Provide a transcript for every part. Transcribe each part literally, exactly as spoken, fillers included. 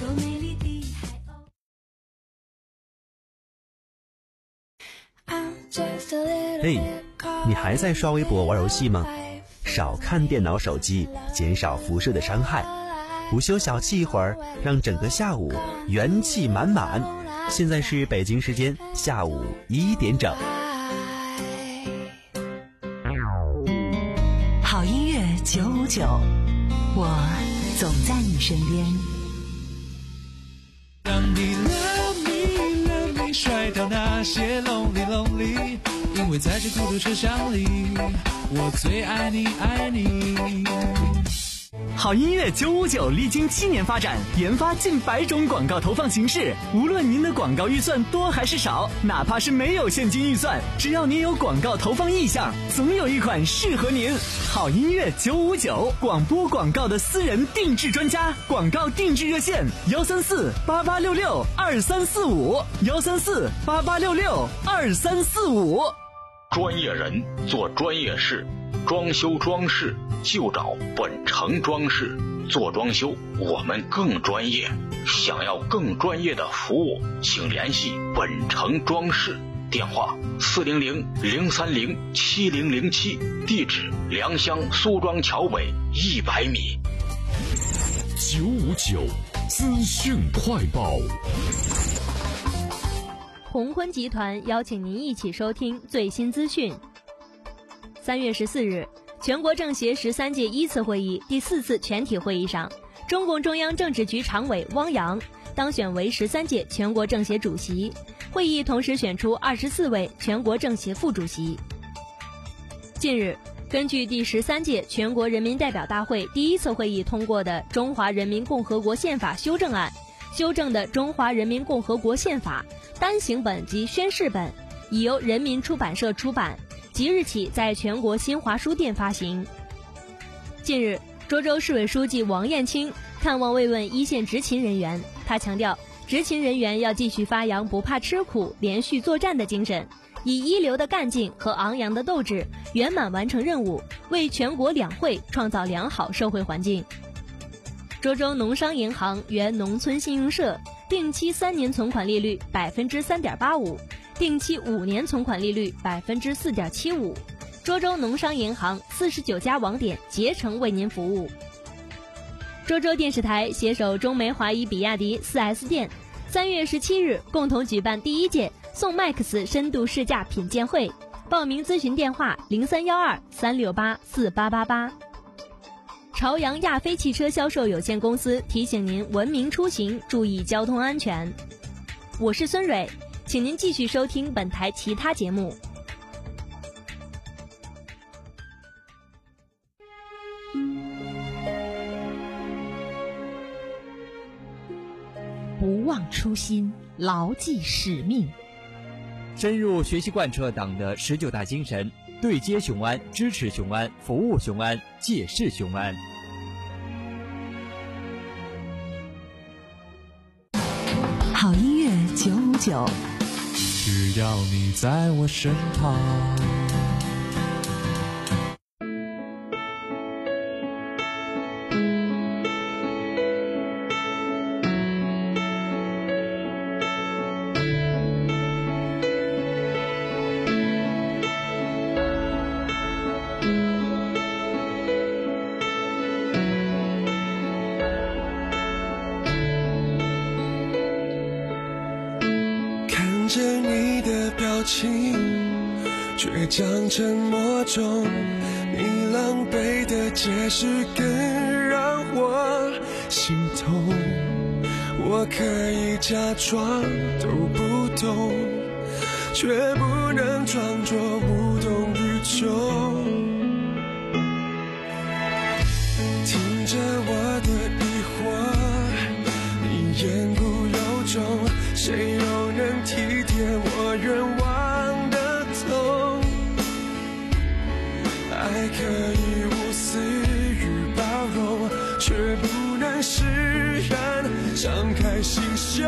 嘿，你还在刷微博玩游戏吗？少看电脑手机，减少辐射的伤害。午休小憩一会儿，让整个下午元气满满。现在是北京时间下午一点整。 好音乐九五九，我总在你身边。 让你 love me love me 甩掉那些 lonely lonely， 因为在这孤独车厢里，我最爱你爱你。 好音乐九五九历经七年发展，研发近百种广告投放形式。无论您的广告预算多还是少，哪怕是没有现金预算，只要您有广告投放意向，总有一款适合您。好音乐九五九，广播广告的私人定制专家，广告定制热线幺三四八八六六二三四五幺三四八八六六二三四五。 专业人做专业事，装修装饰就找本城装饰。做装修我们更专业，想要更专业的服务，请联系本城装饰，电话四零零零三零七零零七，地址良乡苏庄桥北一百米。 九五九资讯快报。 鸿坤集团邀请您一起收听最新资讯。三月十四日，全国政协十三届一次会议第四次全体会议上，中共中央政治局常委汪洋当选为十三届全国政协主席。会议同时选出二十四位全国政协副主席。近日，根据第十三届全国人民代表大会第一次会议通过的《中华人民共和国宪法修正案》，修正的《中华人民共和国宪法》单行本及宣誓本已由人民出版社出版，即日起在全国新华书店发行。近日，涿州市委书记王燕青看望慰问一线执勤人员，他强调，执勤人员要继续发扬不怕吃苦、连续作战的精神，以一流的干劲和昂扬的斗志，圆满完成任务，为全国两会创造良好社会环境。涿州农商银行原农村信用社定期三年存款利率百分之三点八五，定期五年存款利率百分之四点七五。涿州农商银行四十九家网点竭诚为您服务。涿州电视台携手中梅华谊比亚迪 四 S 店，三月十七日共同举办第一届宋 MAX 深度试驾品鉴会，报名咨询电话零三幺二三六八四八八八。朝阳亚飞汽车销售有限公司提醒您文明出行，注意交通安全。我是孙蕊，请您继续收听本台其他节目。 不忘初心，牢记使命， 深入学习贯彻党的十九大精神，对接雄安，支持雄安，服务雄安，借势雄安。 好音乐九五九， 只要你在我身旁。 看着你的表情，倔强沉默中，你狼狈的解释更让我心痛。我可以假装都不懂，却不能装作无动于衷。听着我的疑惑，你言不由衷，谁又能体贴我愿望的痛？爱可以无私与包容，却不能使人敞开心胸。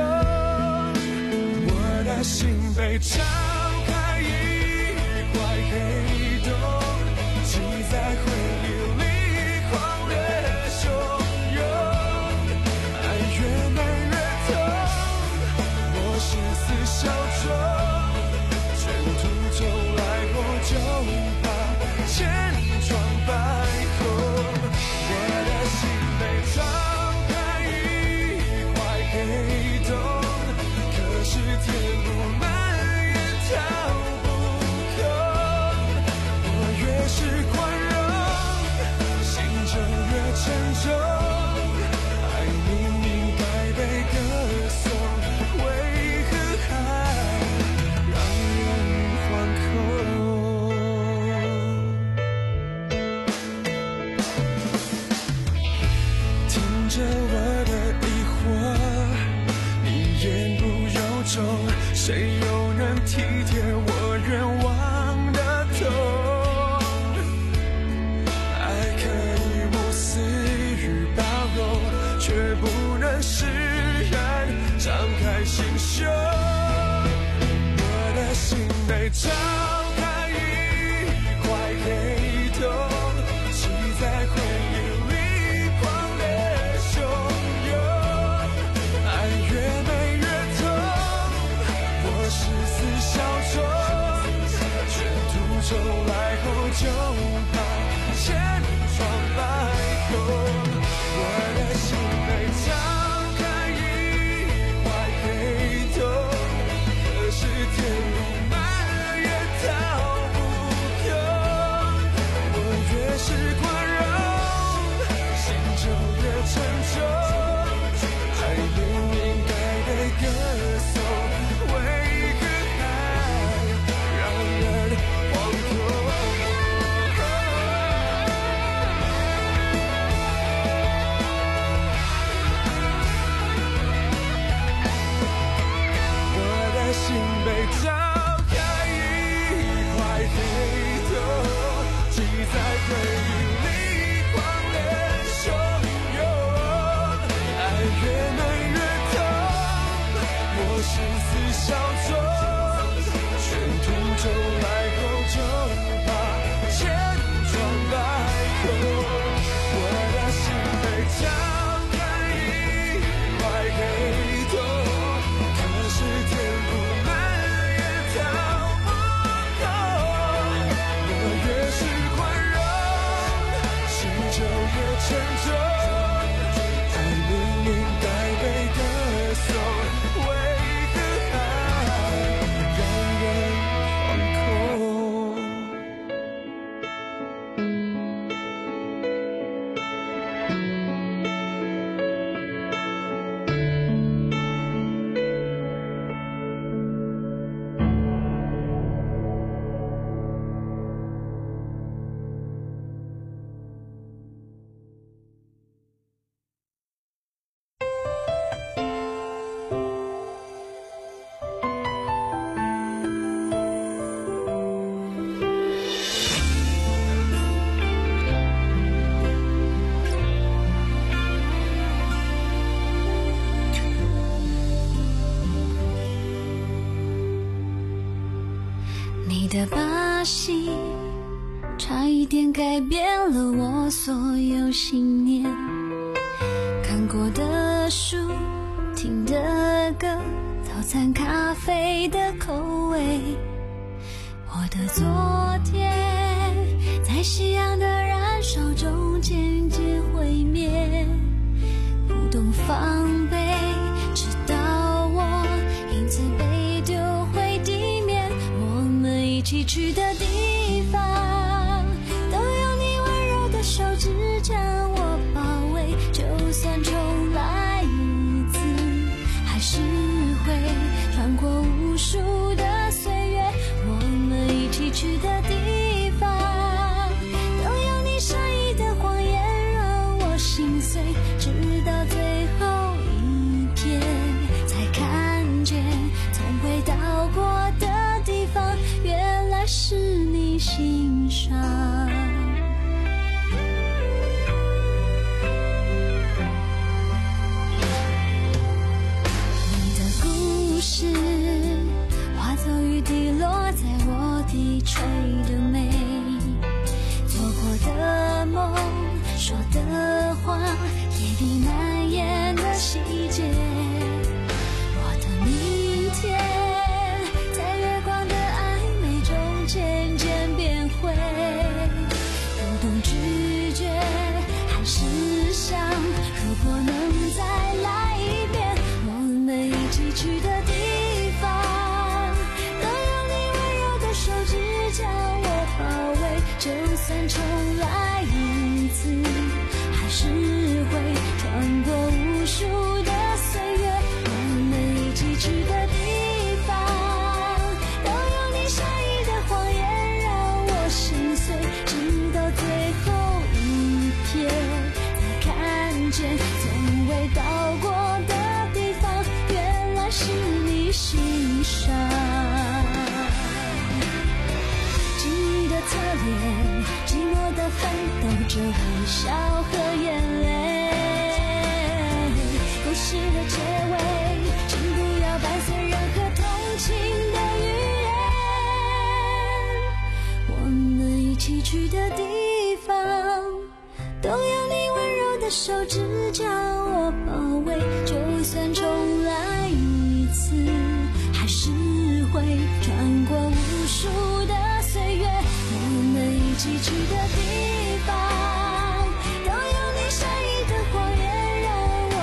我的心被敞开一块黑洞，记载回忆里狂烈汹涌，爱越来越却不能释然，张开心胸，我的心被敞开一块黑洞，挤在回忆里狂烈汹涌，爱越美越痛，我誓死效忠，全途走来后就怕千疮百孔。我的心被敞开一块黑洞，可是天路漫也逃不空。我越是宽容，心就越沉重。爱明明该被歌颂，为何还让人惶恐？心被敞开一块黑洞，挤在回忆里狂烈汹涌，爱越美越痛，我誓死效忠，全途走来后就怕千疮百孔。我的心被敞开一块黑洞，可是天不沉重，爱明明该被歌颂，为何还让人惶恐？ 你的把戏差一点改变了我所有信念，看过的书，听的歌，早餐咖啡的口味，我的昨天在夕阳的燃烧中渐渐毁灭，不懂防备，直到我因此被丢回地面。我们一起去的地方，都有你温柔的手指将我包围，就算重来一次，还是会穿过无数的岁月。我们一起去的地方，都有你善意的谎言让我心碎，直到最后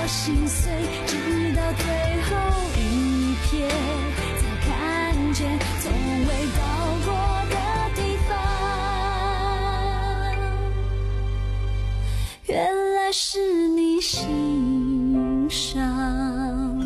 心碎，直到最后一瞥，才看见从未到过的地方，原来是你心上。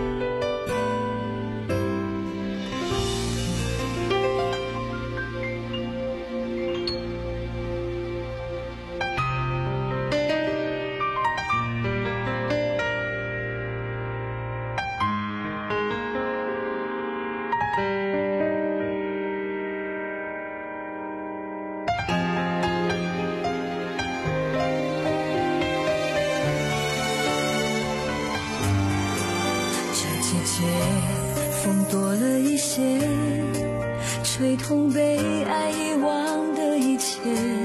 风多了一些，吹痛被爱遗忘的一切，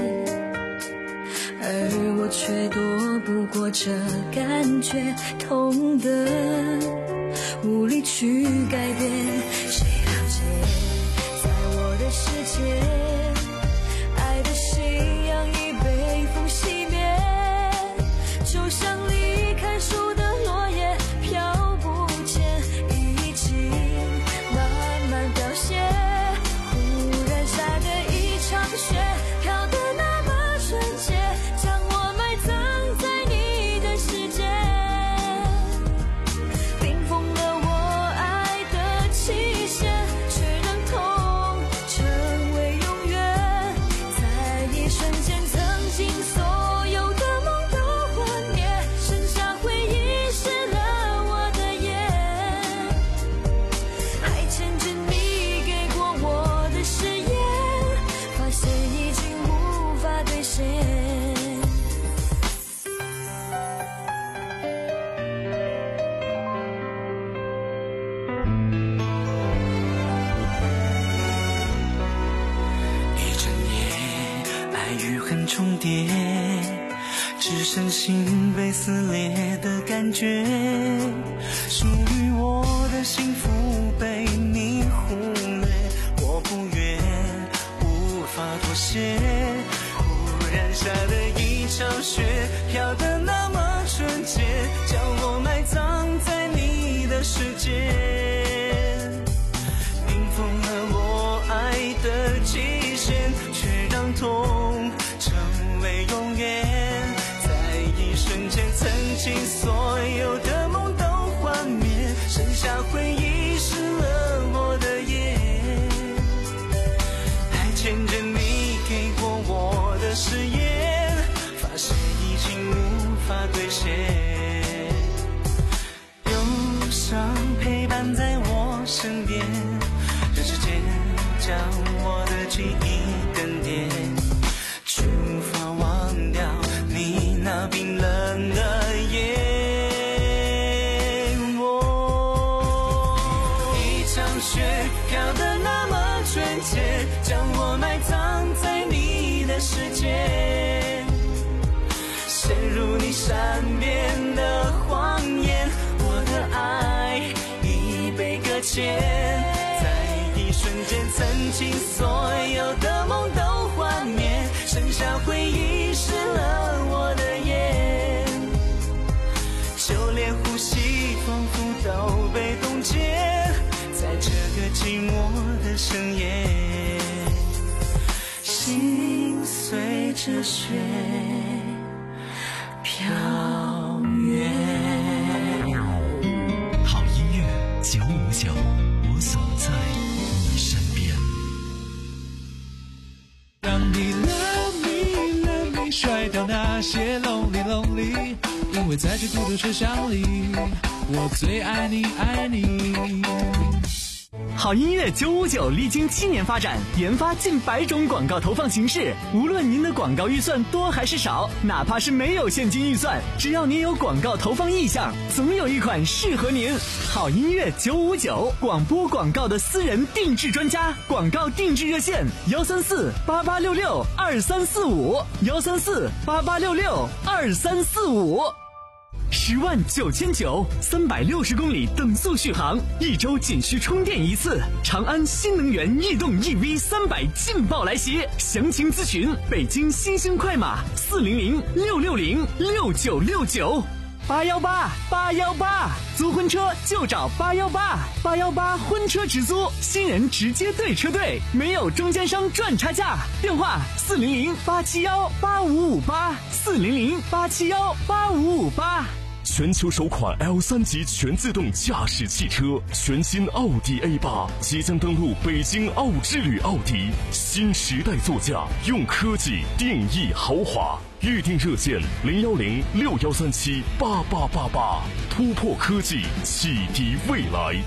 而我却躲不过这感觉，痛得无力去改变。谁了解，在我的世界，爱的信仰已被风熄灭，就像离开树的落叶飘不见，已经慢慢凋谢。忽然下的一场雪，飘得那么纯洁，将我埋葬在你的世界，冰封了我爱的期限，却让痛成为永远。在一瞬间，曾经所有的梦都幻灭，剩下回忆湿了我的眼，还牵着你给过我的誓言，发现已经无法兑现。 一整夜，爱与恨重叠，只剩心被撕裂的感觉，属于我的幸福被你忽略，我不愿，无法妥协。忽然下的一场雪，飘得那么纯洁，将我埋葬在你的世界，冰封了我爱的极限，却让痛成为永远。在一瞬间，曾经所有的梦都幻灭，剩下回忆湿了我的眼，还牵着你给过我的誓言，发现已经无法兑现。忧伤陪伴在我身边，人世间将我的记忆更迭，却无法忘掉你那冰冷的眼。我一场雪飘得那么纯洁，将我埋葬在你的世界，陷入你善变的谎言，我的爱已被搁浅。在一瞬间，曾经所有的梦都幻灭，剩下回忆湿了我的眼，就连呼吸仿佛都被冻结，在这个寂寞的深夜，心随着雪飘远。 好音乐九五九，我总在你身边。 让你 love me love me 甩掉那些 lonely lonely， 因为在这孤独车厢里，我最爱你爱你。 好音乐九五九历经七年发展，研发近百种广告投放形式。无论您的广告预算多还是少，哪怕是没有现金预算，只要您有广告投放意向，总有一款适合您。好音乐九五九，广播广告的私人定制专家，广告定制热线：幺三四八八六六二三四五，幺三四八八六六二三四五。十万九千九，三百六十公里等速续航，一周仅需充电一次。长安新能源逸动 E V 三百劲爆来袭，详情咨询北京新兴快马四零零六六零六九六九。 八幺八八幺八，租婚车就找八幺八八幺八婚车直租，新人直接对车队，没有中间商赚差价。电话四零零八七幺八五五八，四零零八七幺八五五八。 全球首款 L 三 级全自动驾驶汽车，全新奥迪 A 八即将登陆北京奥之旅奥迪，新时代座驾，用科技定义豪华。预订热线零幺零六幺三七八八八八，突破科技，启迪未来。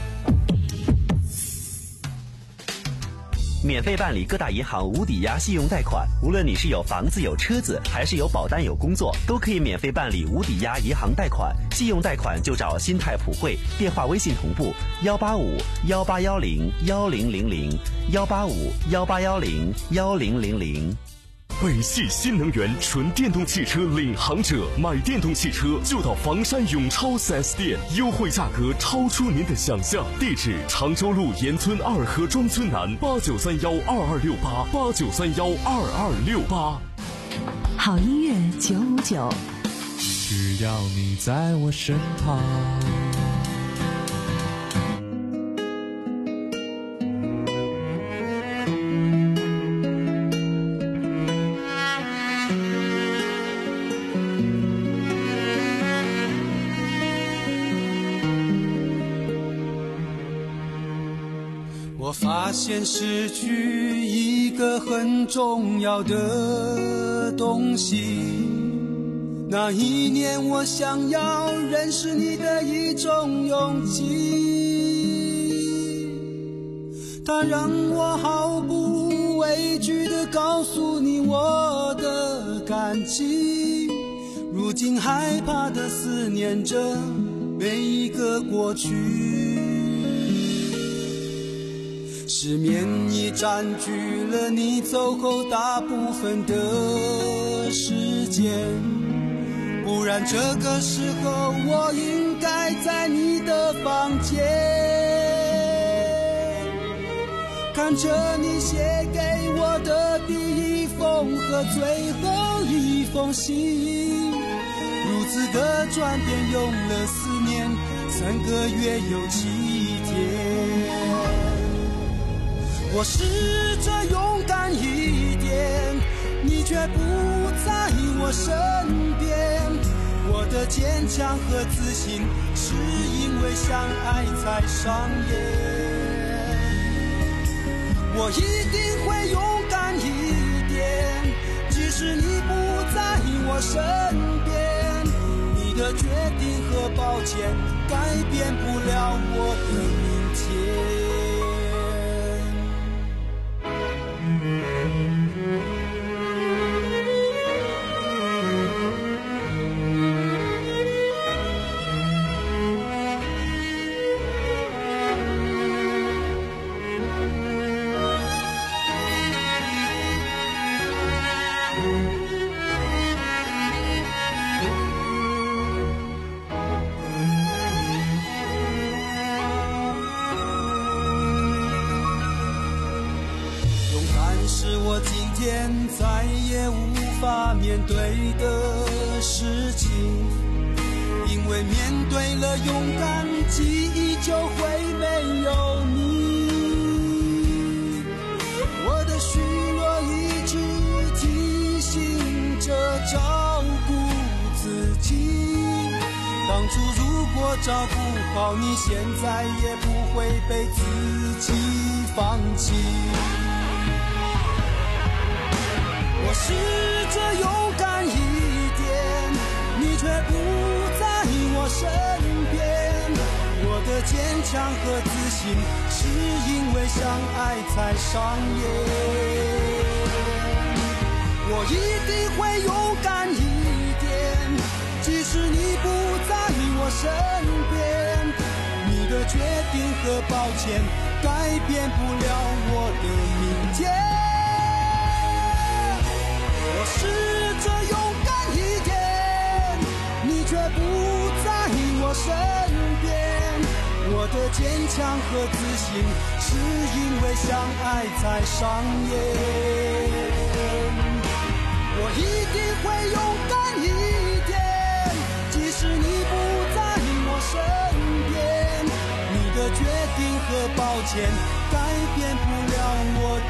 免费办理各大银行无抵押信用贷款，无论你是有房子有车子，还是有保单有工作，都可以免费办理无抵押银行贷款。信用贷款就找新泰普惠，电话微信同步幺八五幺八幺零幺零零零幺八五幺八幺零幺零零零。 北汽新能源纯电动汽车领航者，买电动汽车就到房山永超 四 S 店，优惠价格超出您的想象。地址：常州路沿村二河庄村南，八九三幺二二六八八九三幺二二六八。 好音乐九五九， 只要你在我身旁。 我发现失去一个很重要的东西，那一年我想要认识你的一种勇气，它让我毫不畏惧地告诉你我的感激，如今害怕地思念着每一个过去，失眠已占据了你走后大部分的时间，不然这个时候我应该在你的房间，看着你写给我的第一封和最后一封信，如此的转变用了四年，三个月有七天。我试着勇敢一点，你却不在我身边，我的坚强和自信是因为相爱才上演，我一定会勇敢一点，即使你不在我身边，你的决定和抱歉改变不了我的明天。再也无法面对的事情，因为面对了勇敢，记忆就会没有你。我的虚弱一直提醒着照顾自己，当初如果照顾好你，现在也不会被自己放弃。我试着勇敢一点，你却不在我身边，我的坚强和自信是因为相爱才上演，我一定会勇敢一点，即使你不在我身边，你的决定和抱歉改变不了我的明天。我试着勇敢一点，你却不在我身边，我的坚强和自信是因为相爱才上演，我一定会勇敢一点，即使你不前，改变不了我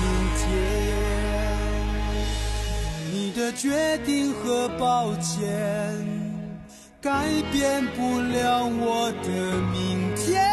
的明天。你的决定和抱歉，改变不了我的明天。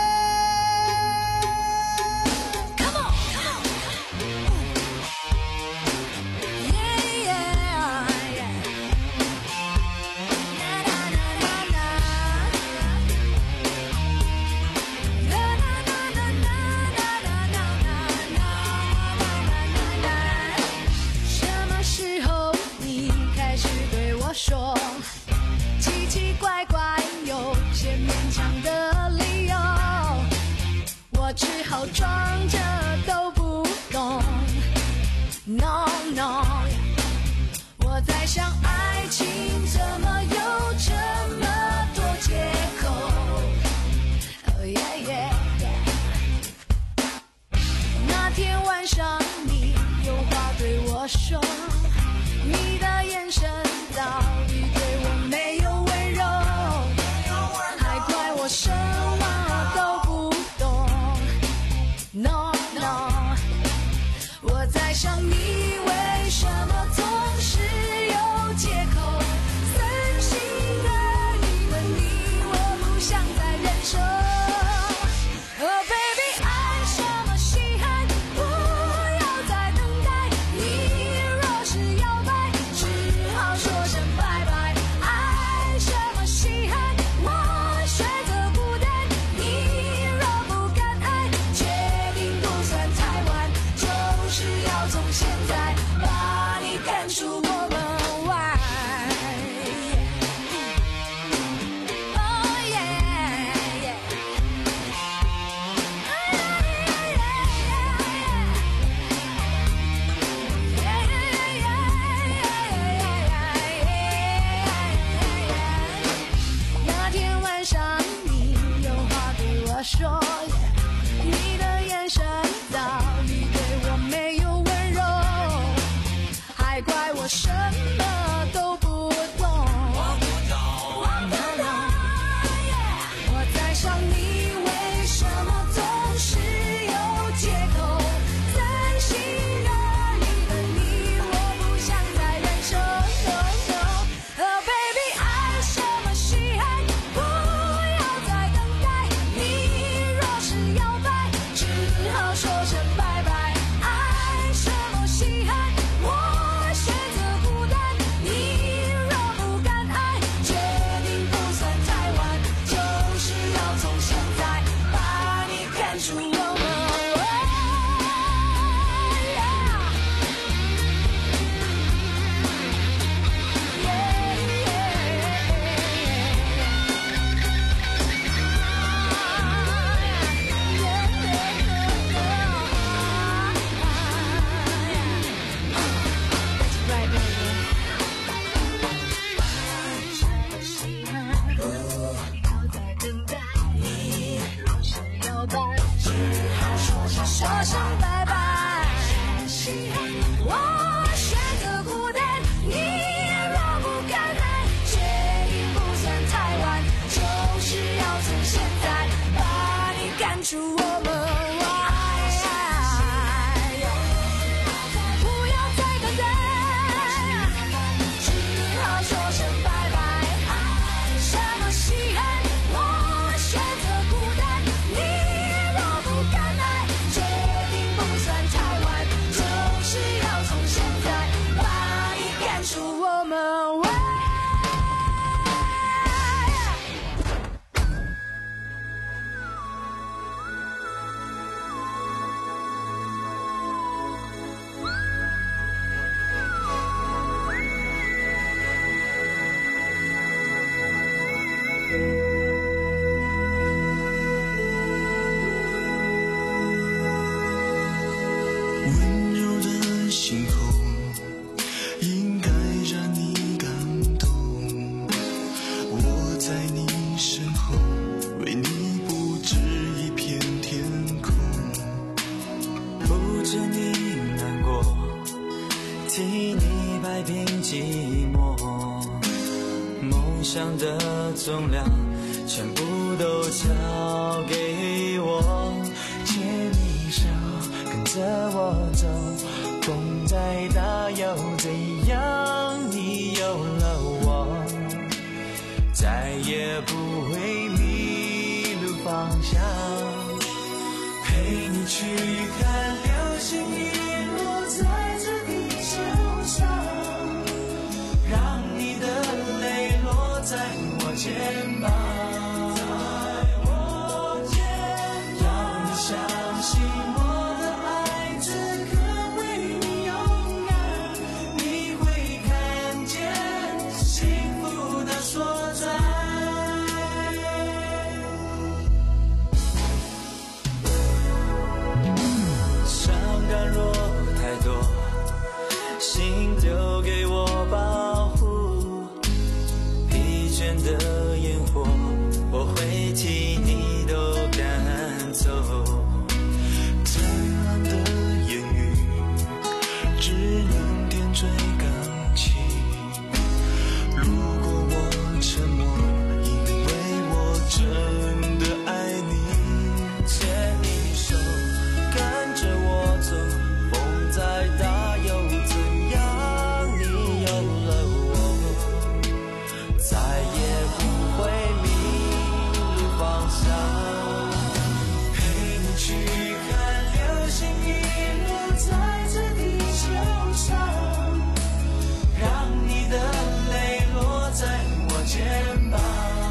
说奇奇怪怪有些勉强的理由，我只好装着都不懂。 No No， 我在想爱情怎么有这么多借口。 Oh yeah yeah yeah。 那天晚上你有话对我说，你的眼神早已对我没有温柔，还怪我什么都不懂。 No No， 我在想你为什么总是有借口，真心的你的你我不想再忍受。 Oh baby， 爱什么稀罕，不要再等待，你若是摇摆，只好说声拜拜。爱什么稀罕，我选择孤单，你若不敢爱，决定不算太晚，就是要从现在把你赶出我门外。Oh yeah yeah。 那天晚上你有话对我说，你的眼神早已对我没有温柔，还怪我什么都不懂。我在想你为什么总是有借口，真心的你的你我不想再忍受。Oh baby， 爱什么稀罕，不要再等待，你若是摇摆，只好说声拜拜。爱什么稀罕，我选择孤单，你若不敢爱，决定不算太晚，就是要从现在把你赶出我门外。说声拜拜，我选择孤单，你若不敢爱，决定不算太晚，就是要从现在把你赶出我门外。不要再等待，只好说声拜拜。什么稀罕，我选择孤单，你若不敢爱，决定不算太晚，就是要从现在把你赶出我门外。 温柔的心头应该让你感动，我在你身后为你布置一片天空， 不准你难过，替你摆平寂寞，梦想的重量全部都交给我， 手，跟着我走，风再大又怎样？你有了我，再也不会迷路方向。陪你去看流星雨落在这地球上，让你的泪落在我肩膀。相信我的爱此刻为你勇敢，你会看见幸福的所在。伤感若太多，心丢给我保护，疲倦的烟火我会替你都赶走。只能点缀钢琴。如果我沉默，因为我真的爱你。牵你手，跟着我走，风再大又怎样？你有了我，再也不会迷路方向。陪你去看流星雨落在这地球上，让你的泪落在我肩膀。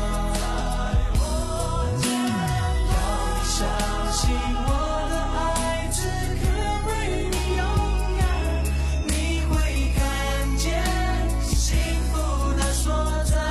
要你相信我的爱此刻为你勇敢，你会看见幸福的所在。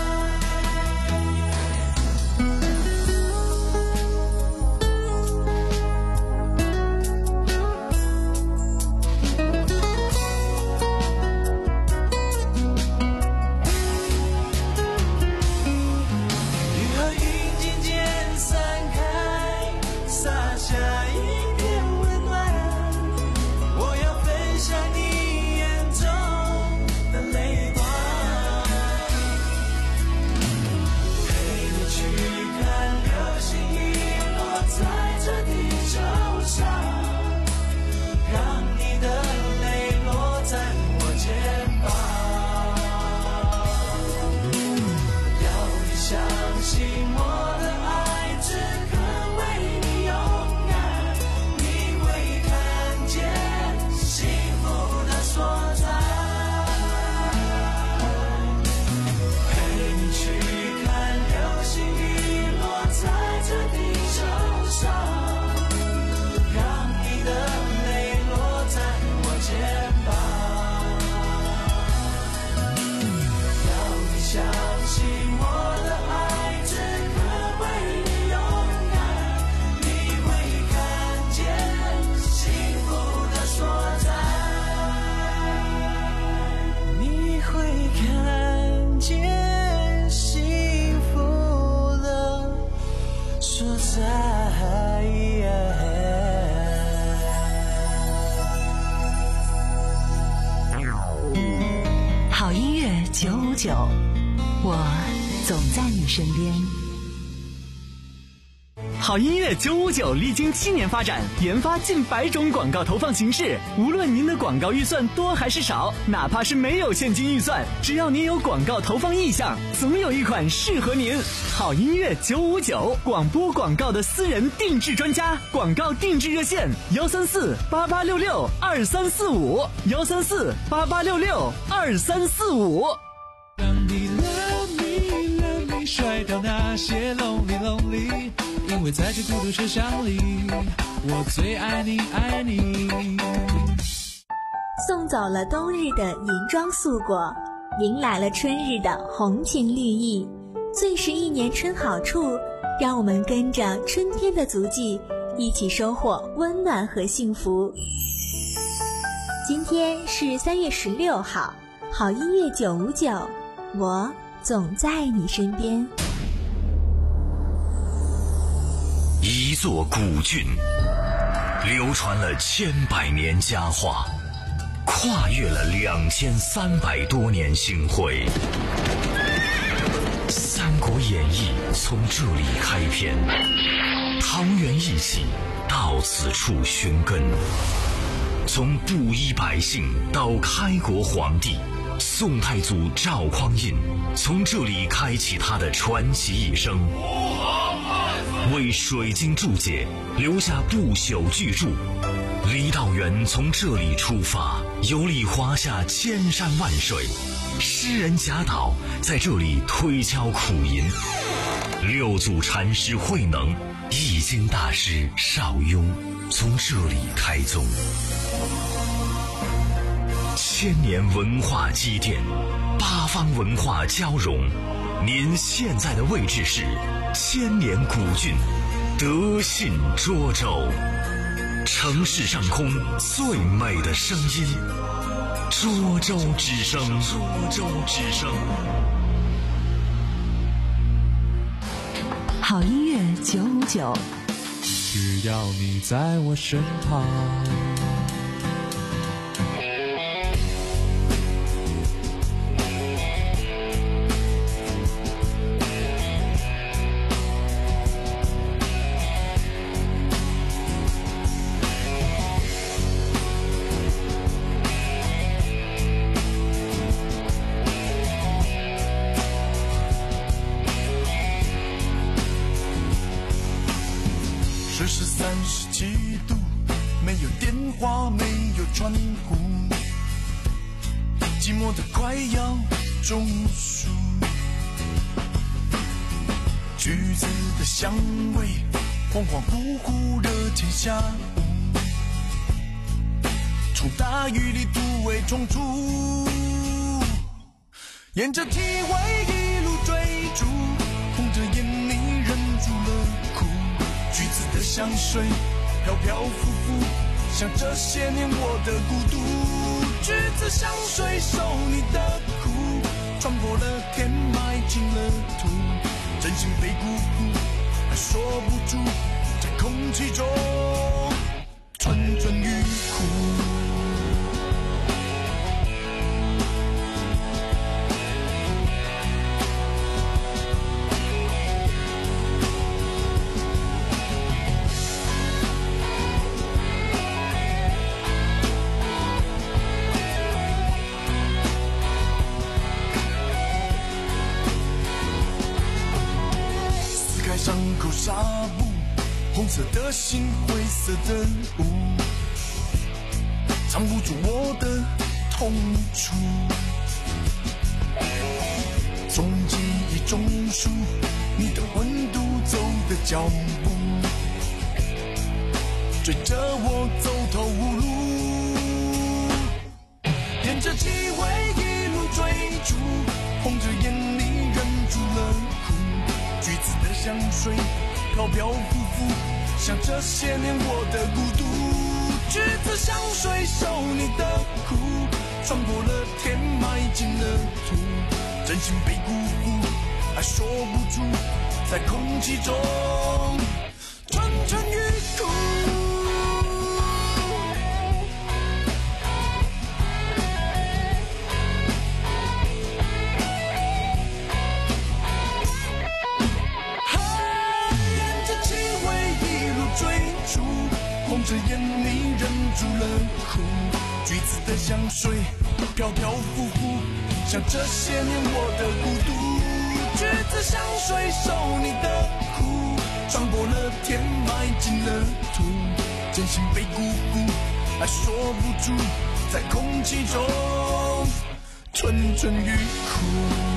好音乐九五九，我总在你身边。 好音乐九五九历经七年发展，研发近百种广告投放形式。无论您的广告预算多还是少，哪怕是没有现金预算，只要您有广告投放意向，总有一款适合您。好音乐九五九，广播广告的私人定制专家，广告定制热线：幺三四八八六六二三四五，幺三四八八六六二三四五。 让你 love me love me 甩掉那些 lonely lonely， 因为在这孤独车厢里，我最爱你爱你。 送走了冬日的银装素裹，迎来了春日的红情绿意。最是一年春好处，让我们跟着春天的足迹，一起收获温暖和幸福。今天是三月十六号，好音乐九五九，我总在你身边。 一座古郡，流传了千百年佳话，跨越了两千三百多年星辉。《三国演义》从这里开篇，汤圆一起， 到此处寻根。从布衣百姓到开国皇帝，宋太祖赵匡胤从这里开启他的传奇一生，为水晶注解留下不朽巨著。郦道元从这里出发，游历华夏千山万水，诗人贾岛在这里推敲苦吟，六祖禅师慧能、易经大师邵雍从这里开宗。千年文化积淀，八方文化交融。您现在的位置是千年古郡德信涿州，城市上空最美的声音，涿州之声。涿州之声。 好音乐九五九， 只要你在我身旁。 摄氏三十七度，没有电话，没有窗户，寂寞的快要中暑。橘子的香味，恍恍惚惚，热天下午，从大雨里突围冲出，沿着体味一路追逐，红着眼你忍住了哭。橘子的香水飘飘浮浮，像这些年我的孤独。橘子香水受你的苦，穿过了天，埋进了土，真心被辜负，还说不出，在空气中蠢蠢欲哭。伤口纱布，红色的心，灰色的雾，藏不住我的痛楚。从记忆中数你的温度，走的脚步，追着我走投无路，沿着气味一路追逐，红着眼你忍住了哭。橘子的香水飘飘浮浮，像这些年我的孤独。橘子香水受你的苦，穿过了天，埋进了土，真心被辜负，还说不出，在空气中蠢蠢欲哭。红着眼你忍住了哭，橘子的香水飘飘浮浮，像这些年我的孤独。橘子香水受你的苦，穿过了天，埋进了土，真心被辜负，还说不出，在空气中蠢蠢欲哭。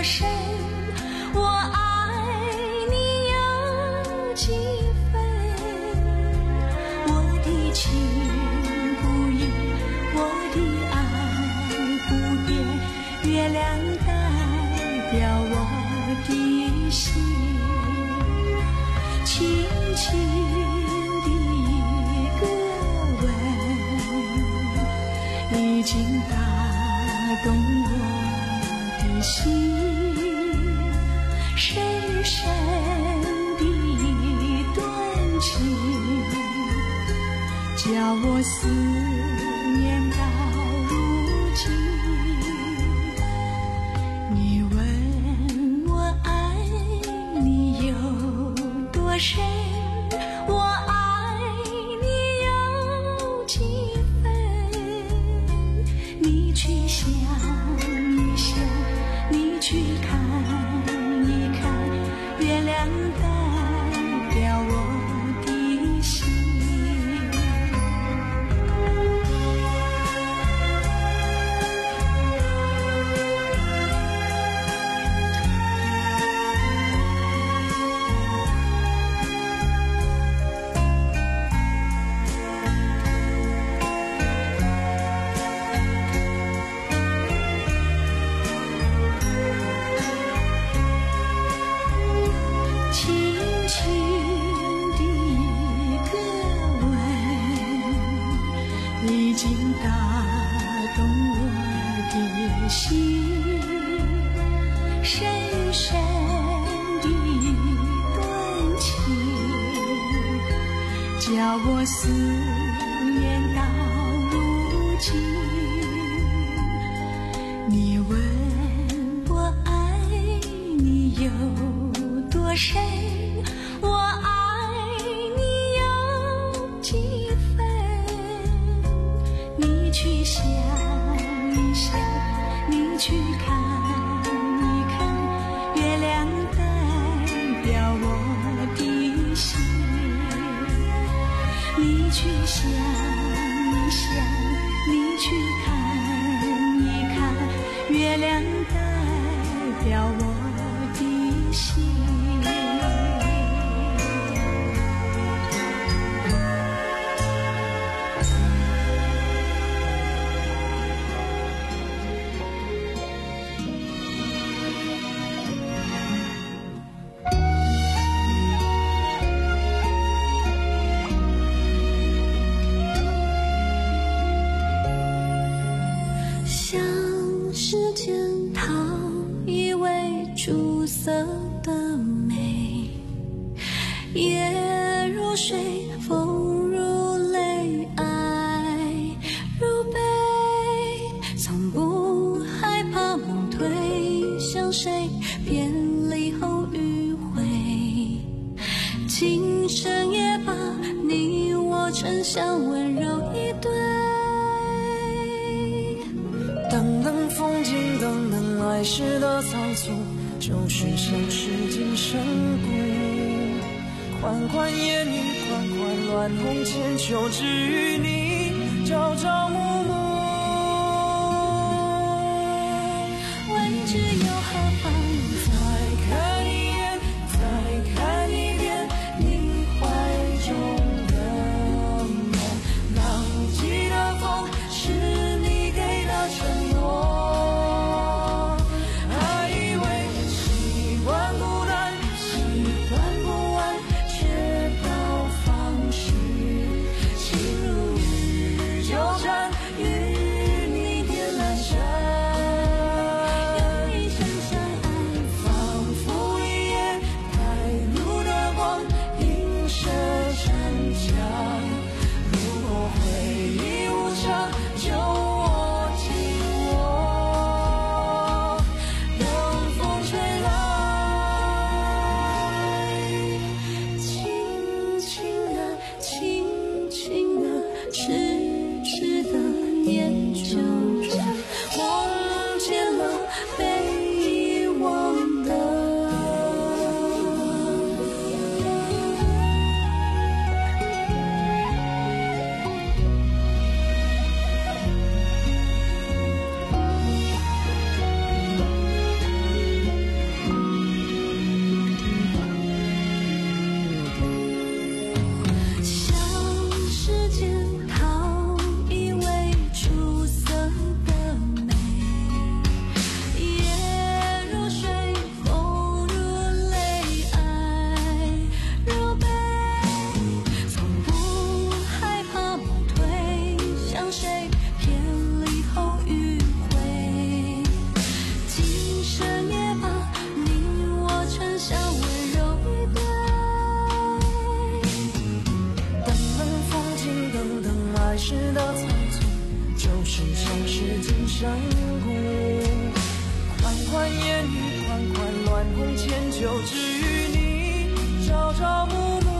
深，我爱你有几分？我的情不移，我的爱不变，月亮代表我的心，轻轻的一个吻，已经打动我的心，深深的一段情，叫我思念到如今。你问我爱你有多深，我爱你有几分？你去想一想，你去看一看，月亮代表我的心。已经打动我的心，深深的一段情，叫我思念到如今。你问我爱你有多深，我爱你有几分？你去想一想，你去看一看，月亮代表我的心。你去想一想，你去看一看，月亮代表我的心。像是检讨一位出色的美，夜如水，风如泪，爱如悲，从不害怕梦推向谁，偏离后迂回，今生也把你我沉香温柔一对。 等等风景，等等来时的仓促，就是像是今生故。款款烟雨，款款乱红千秋，只与你朝朝暮暮。 问只有何方？ 再看一眼，再看一遍，你怀中的梦，浪迹的风，是你给的承诺。还以为习惯孤单，习惯不安，却到放矢，心如雨纠缠，与你点阑珊。 有一生相爱， 仿佛一夜带路的光，映射沉香。如果回忆无常，就握紧我，等风吹来，轻轻地，轻轻地，痴痴地研究着，梦见了被遗忘的。 像是金山谷。款款烟雨，款款乱红千秋，只与你朝朝暮暮。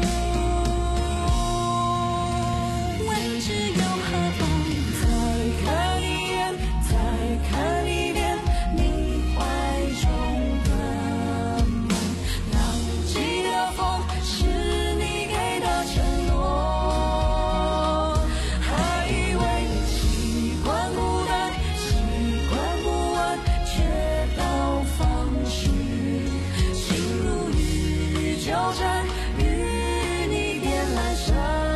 问只有何方？ 再看一眼，再看一遍，你怀中的梦。浪迹的风，是你给的承诺。还以为习惯孤单，习惯不安，却到放弃。心如雨纠缠，与你点阑珊。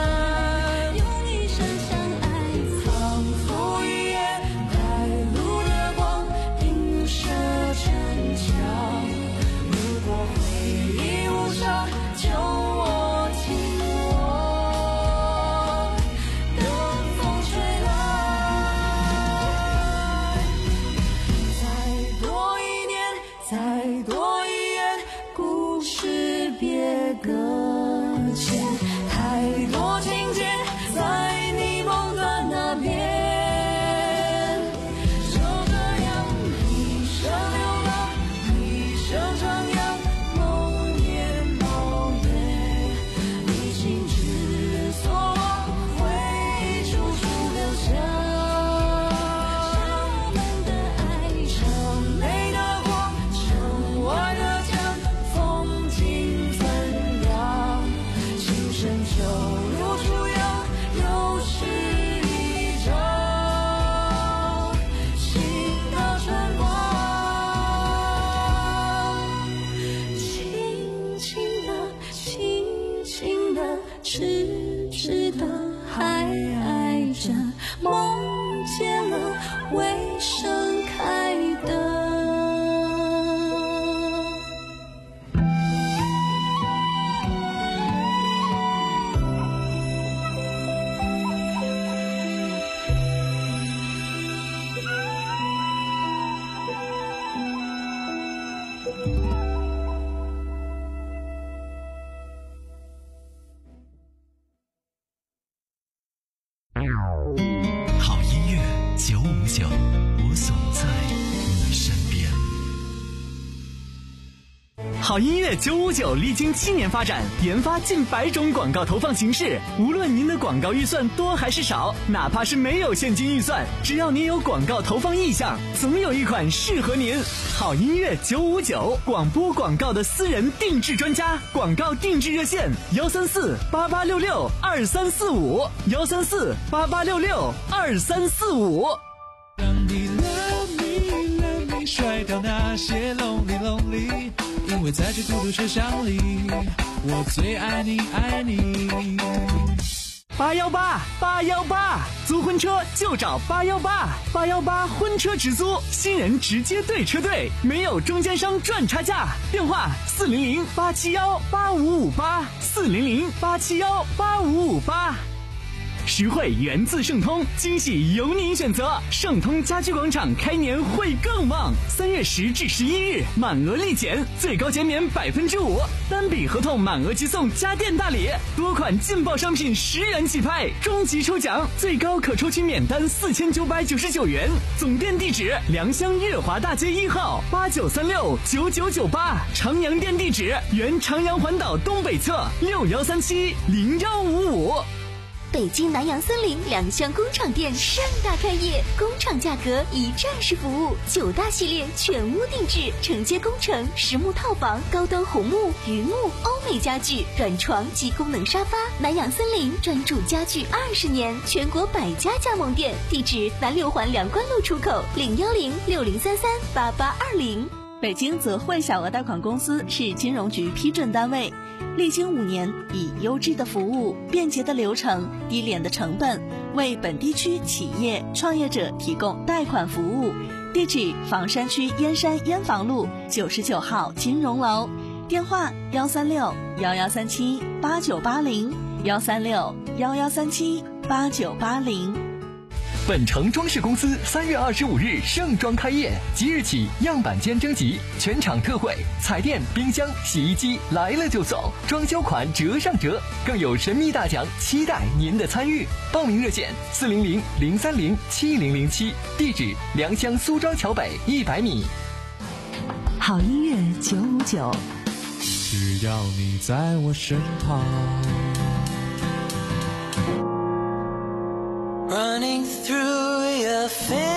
痴痴的还爱着，梦见了未盛开的。 好音乐九五九，我总在你身边。 好音乐九五九历经七年发展，研发近百种广告投放形式。无论您的广告预算多还是少，哪怕是没有现金预算，只要您有广告投放意向，总有一款适合您。好音乐九五九，广播广告的私人定制专家，广告定制热线：幺三四八八六六二三四五，幺三四八八六六二三四五。 让你 love me love me， 甩掉那些 lonely lonely， 因为在这孤独车厢里，我最爱你爱你。 八幺八八幺八，租婚车就找八幺八，八幺八婚车直租，新人直接对车队，没有中间商赚差价。电话四零零八七幺八五五八，四零零八七幺八五五八。实惠源自盛通，惊喜由您选择。盛通家居广场开年会更旺，三月十至十一日满额立减，最高减免百分之五，单笔合同满额即送家电大礼，多款劲爆商品十元起拍，终极抽奖最高可抽取免单四千九百九十九元。总店地址：良乡月华大街一号八九三六九九九八，长阳店地址：原长阳环岛东北侧六幺三七零幺五五。 北京南洋森林良乡工厂店盛大开业，工厂价格一站式服务，九大系列全屋定制，承接工程、实木套房、高端红木、榆木、欧美家具、软床及功能沙发。南洋森林专注家具二十年，全国百家加盟店，地址南六环梁关路出口零幺零六零三三八八二零。 北京泽汇小额贷款公司是金融局批准单位，历经五年，以优质的服务、便捷的流程、低廉的成本，为本地区企业创业者提供贷款服务。地址：房山区燕山燕房路九十九号金融楼。电话：幺三六幺幺三七八九八零，幺三六幺幺三七八九八零。 本城装饰公司三月二十五日盛装开业，即日起样板间征集，全场特惠，彩电、冰箱、洗衣机来了就送，装修款折上折，更有神秘大奖，期待您的参与。报名热线：四零零零三零七零零七，地址：良乡苏庄桥北一百米。 好音乐九五九， 只要你在我身旁。 Running through your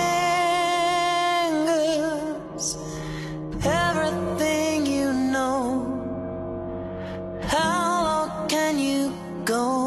fingers, everything you know. How low can you go?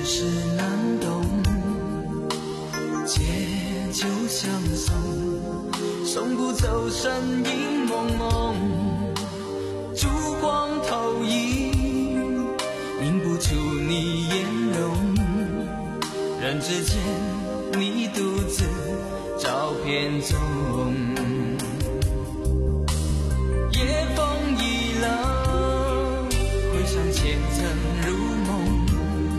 是难懂，借酒相送，送不走身影蒙蒙，烛光投影，映不出你颜容，人之间你独自照片中，夜风已冷，回想前尘如梦，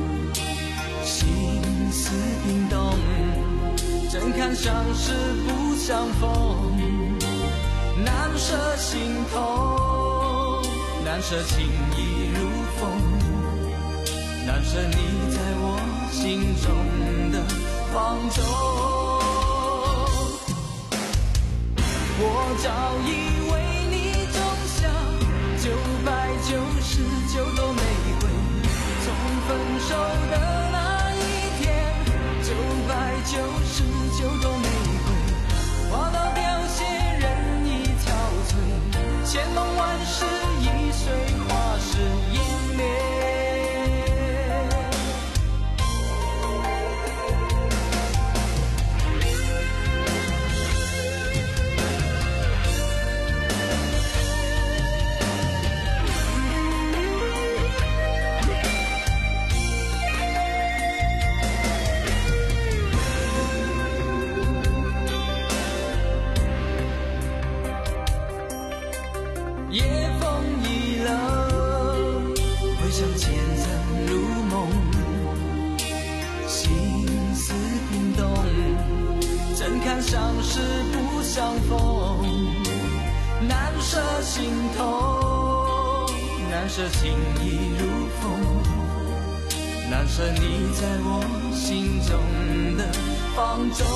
心思冰冻，怎堪相识不相逢，难舍心头，难舍情意如风，难舍你在我心中的放纵。我早已为你种下九百九十九朵玫瑰，从分手的那一天，九百九十九朵玫瑰花到凋谢，人已憔悴，千梦万世易碎，花事湮灭。夜风已冷，回想前尘如梦，心思冰冻，怎堪相识不相逢，难舍心头，难舍情意如风，难舍你在我心中的放纵。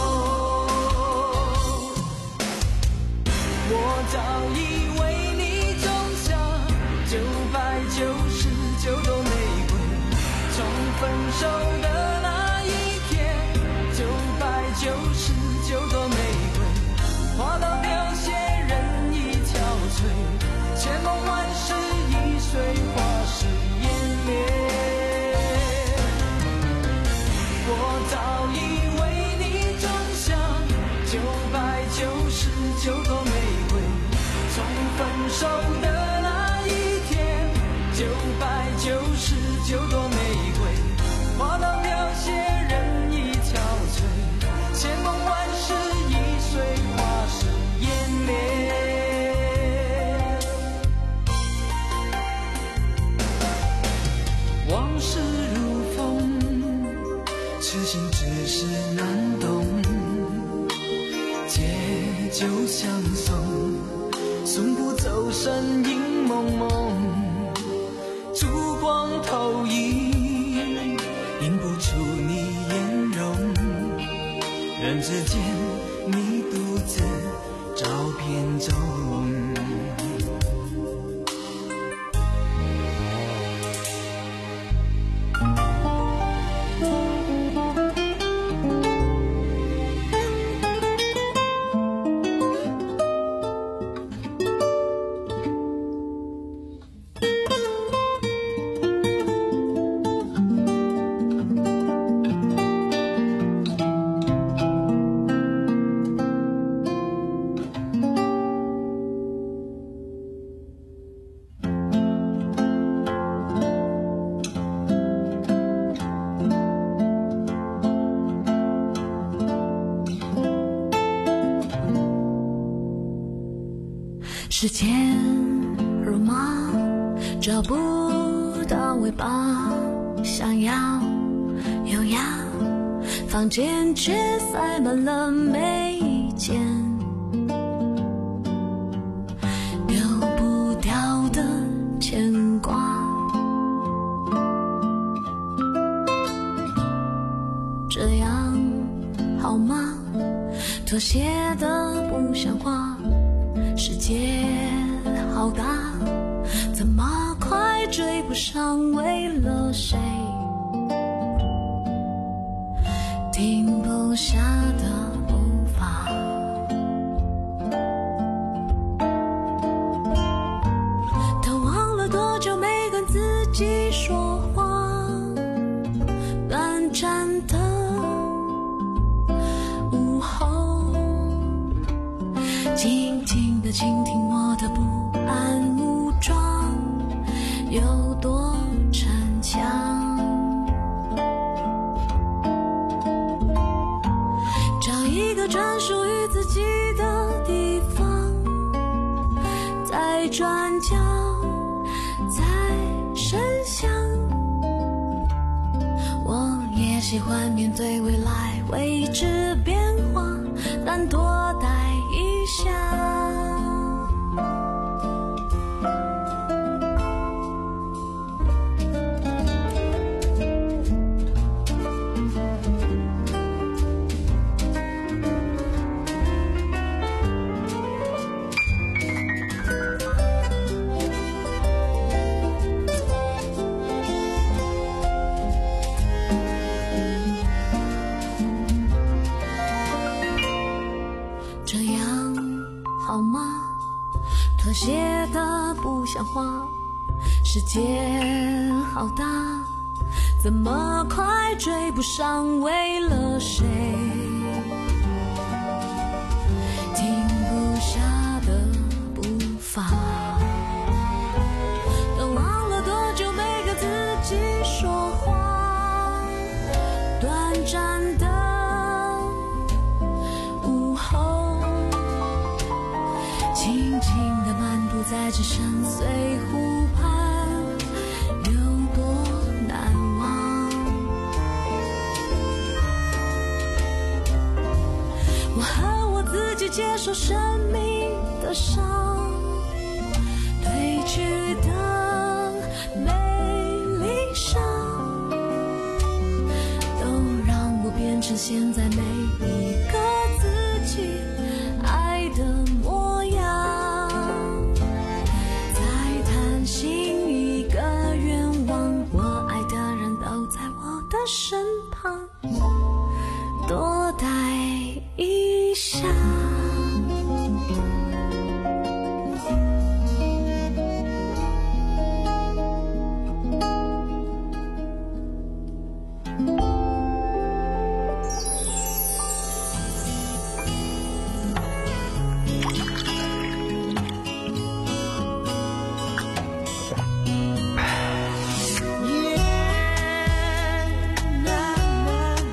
我早已为你种下九百九十九朵玫瑰，从分手的那一天，九百九十九朵玫瑰花到凋谢，人已憔悴，千梦万世易碎，花事湮灭。我早已为你种下九百九十九朵玫瑰，从分手的那一天，九百九十九朵玫瑰花到凋谢，人已憔悴，千梦万世易碎，花事湮灭。往事如风，痴心只是难懂，借酒相送，送不走身影蒙蒙，烛光投影，映不出你颜容，人之间你独自照片中。 时间如马，找不到尾巴，想要优雅，房间却塞满了眉间，丢不掉的牵挂。这样好吗？妥协的不像话，世界好大，怎么快追不上？为了谁停不下的步伐？他忘了多久没跟自己说话，短的倾听我的不安，武装有多逞强，找一个专属于自己的地方，在转角，在深巷，我也喜欢面对未来未知变化，但多待一下。妥协的不像话，世界好大，怎么快追不上为了谁停不下的步伐，都忘了多久没跟自己说话，短暂的午后，轻轻地漫步在这深邃湖畔，有多难忘。我和我自己接受生命的伤，褪去的美丽伤，都让我变成现在每一个自己爱的模样，再谈心一个愿望，我爱的人都在我的身旁，多待一下。